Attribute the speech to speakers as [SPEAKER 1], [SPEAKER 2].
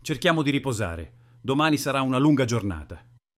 [SPEAKER 1] Cerchiamo di riposare. Domani sarà una lunga giornata.